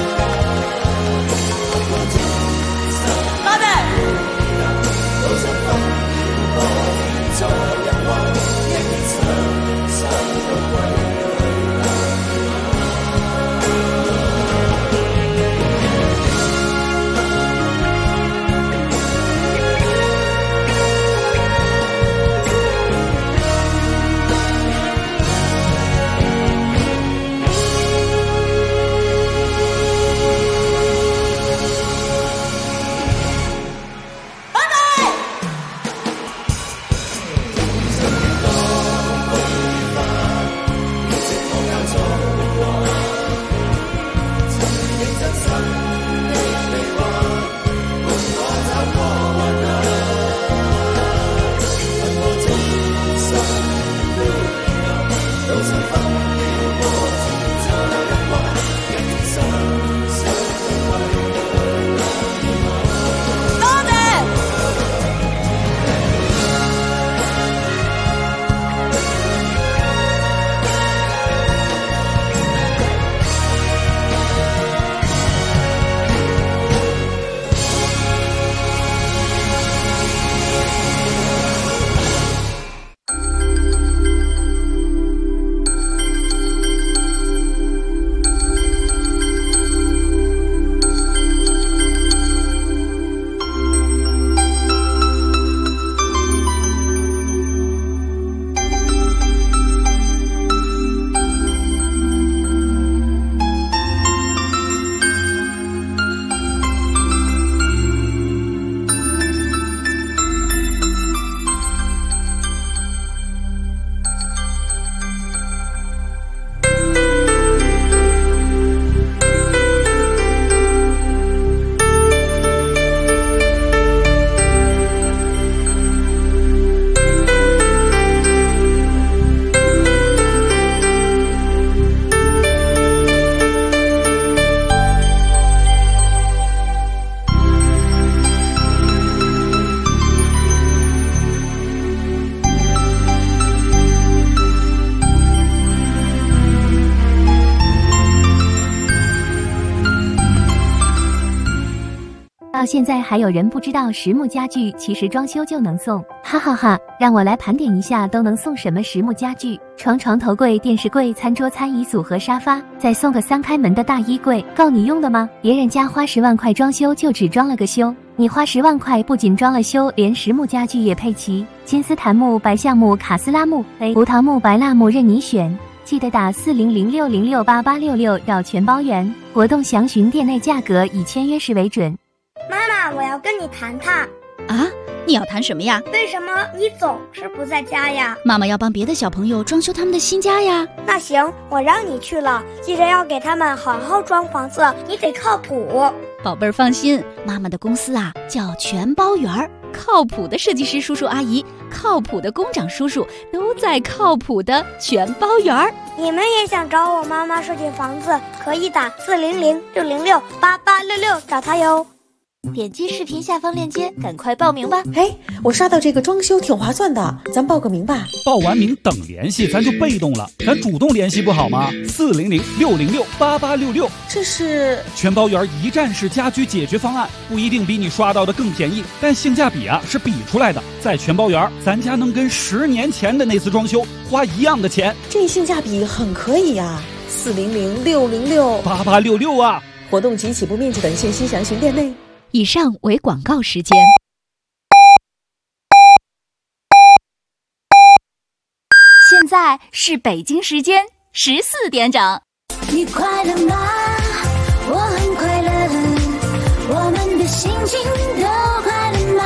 多謝。想到歸去。 到现在还有人不知道实木家具其实装修就能送，哈哈哈！让我来盘点一下都能送什么实木家具：床、头柜、电视柜、餐桌、餐椅组和沙发，再送个3开门的大衣柜，够你用的吗？别人家花10万块装修就只装了个修，你花10万块不仅装了修，连实木家具也配齐，金丝檀木、白橡木、卡斯拉木、胡桃木、白蜡木任你选。记得打4006068866要全包圆，活动详询店内价格，以签约时为准。 妈妈，我要跟你谈谈。 啊，你要谈什么呀？ 为什么你总是不在家呀？ 妈妈要帮别的小朋友装修他们的新家呀。 那行，我让你去了，记得要给他们好好装房子，你得靠谱。 宝贝儿放心，妈妈的公司啊叫全包圆儿，靠谱的设计师叔叔阿姨，靠谱的工长叔叔都在靠谱的全包圆儿。 你们也想找我妈妈设计房子，可以打4006068866找她哟。 点击视频下方链接，赶快报名吧！ 哎，我刷到这个装修挺划算的，咱报个名吧。 报完名等联系，咱就被动了，咱主动联系不好吗？4006068866， 这是全包圆一站式家居解决方案，不一定比你刷到的更便宜，但性价比啊是比出来的。在全包圆，咱家能跟10年前的那次装修花一样的钱， 这性价比很可以呀。4006068866 啊！ 活动及起步面积等信息详询店内。 以上为广告时间。 现在是北京时间14点整。 你快乐吗？我很快乐，我们的心情都快乐吗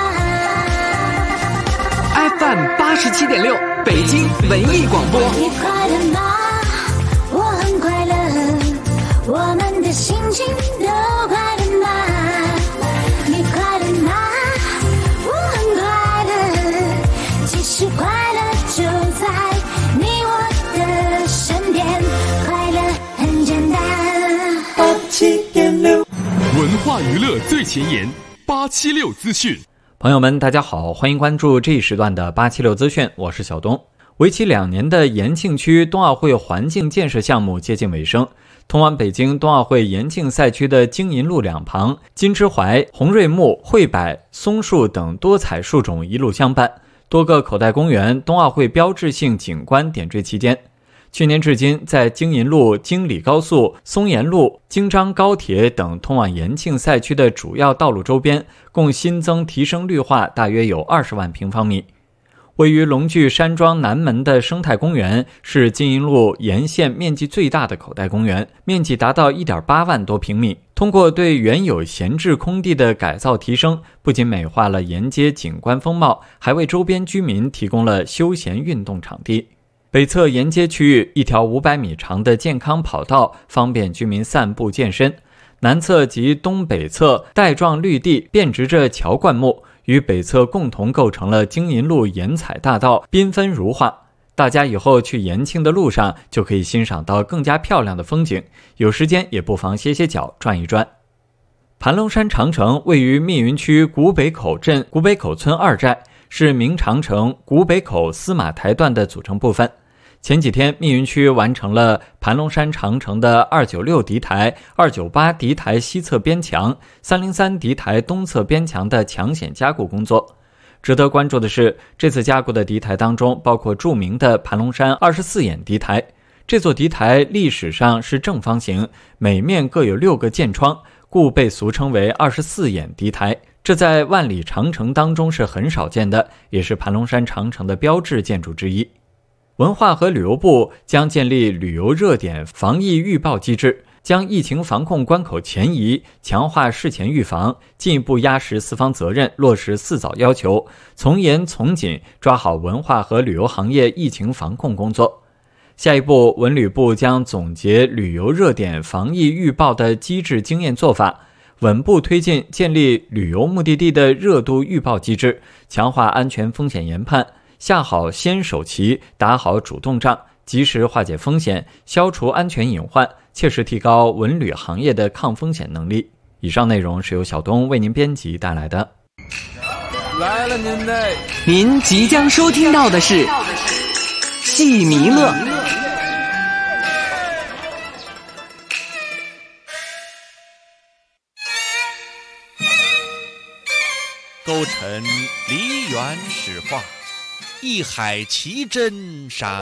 ？FM 87.6，北京文艺广播。 你快乐吗？我很快乐，我们的心情都快乐吗？你快乐吗？我很快乐，其实快乐就在你我的身边，快乐很简单。 87.6，文化娱乐最前沿，876资讯。 朋友们，大家好，欢迎关注这一时段的876资讯，我是小东。为期2年的延庆区冬奥会环境建设项目接近尾声。通往北京冬奥会延庆赛区的京银路两旁，金枝槐、红瑞木、惠柏、松树等多彩树种一路相伴，多个口袋公园、冬奥会标志性景观点缀其间。去年至今，在京银路、京李高速、松岩路、京张高铁等通往延庆赛区的主要道路周边，共新增提升绿化大约有20万平方米。位于龙聚山庄南门的生态公园是京银路沿线面积最大的口袋公园，面积达到 1.8万多平米。通过对原有闲置空地的改造提升，不仅美化了沿街景观风貌，还为周边居民提供了休闲运动场地。北侧沿街区域一条500米长的健康跑道，方便居民散步健身。南侧及东北侧带状绿地遍植着乔灌木，与北侧共同构成了京银路沿彩大道，缤纷如画。大家以后去延庆的路上就可以欣赏到更加漂亮的风景，有时间也不妨歇歇脚转一转。盘龙山长城位于密云区古北口镇古北口村2寨，是明长城古北口司马台段的组成部分。前几天，密云区完成了盘龙山长城的296敌台、298敌台西侧边墙、303敌台东侧边墙的抢险加固工作。值得关注的是，这次加固的敌台当中包括著名的盘龙山24眼敌台。这座敌台历史上是正方形，每面各有6个箭窗，故被俗称为24眼敌台。这在万里长城当中是很少见的，也是盘龙山长城的标志建筑之一。文化和旅游部将建立旅游热点防疫预报机制，将疫情防控关口前移，强化事前预防，进一步压实4方责任，落实4早要求，从严从紧抓好文化和旅游行业疫情防控工作。下一步，文旅部将总结旅游热点防疫预报的机制经验做法，稳步推进建立旅游目的地的热度预报机制，强化安全风险研判，下好先手棋，打好主动仗，及时化解风险，消除安全隐患，切实提高文旅行业的抗风险能力。以上内容是由小东为您编辑带来的。 来了您即将收听到的是戏迷乐。 构成梨园诗画，一海奇珍赏。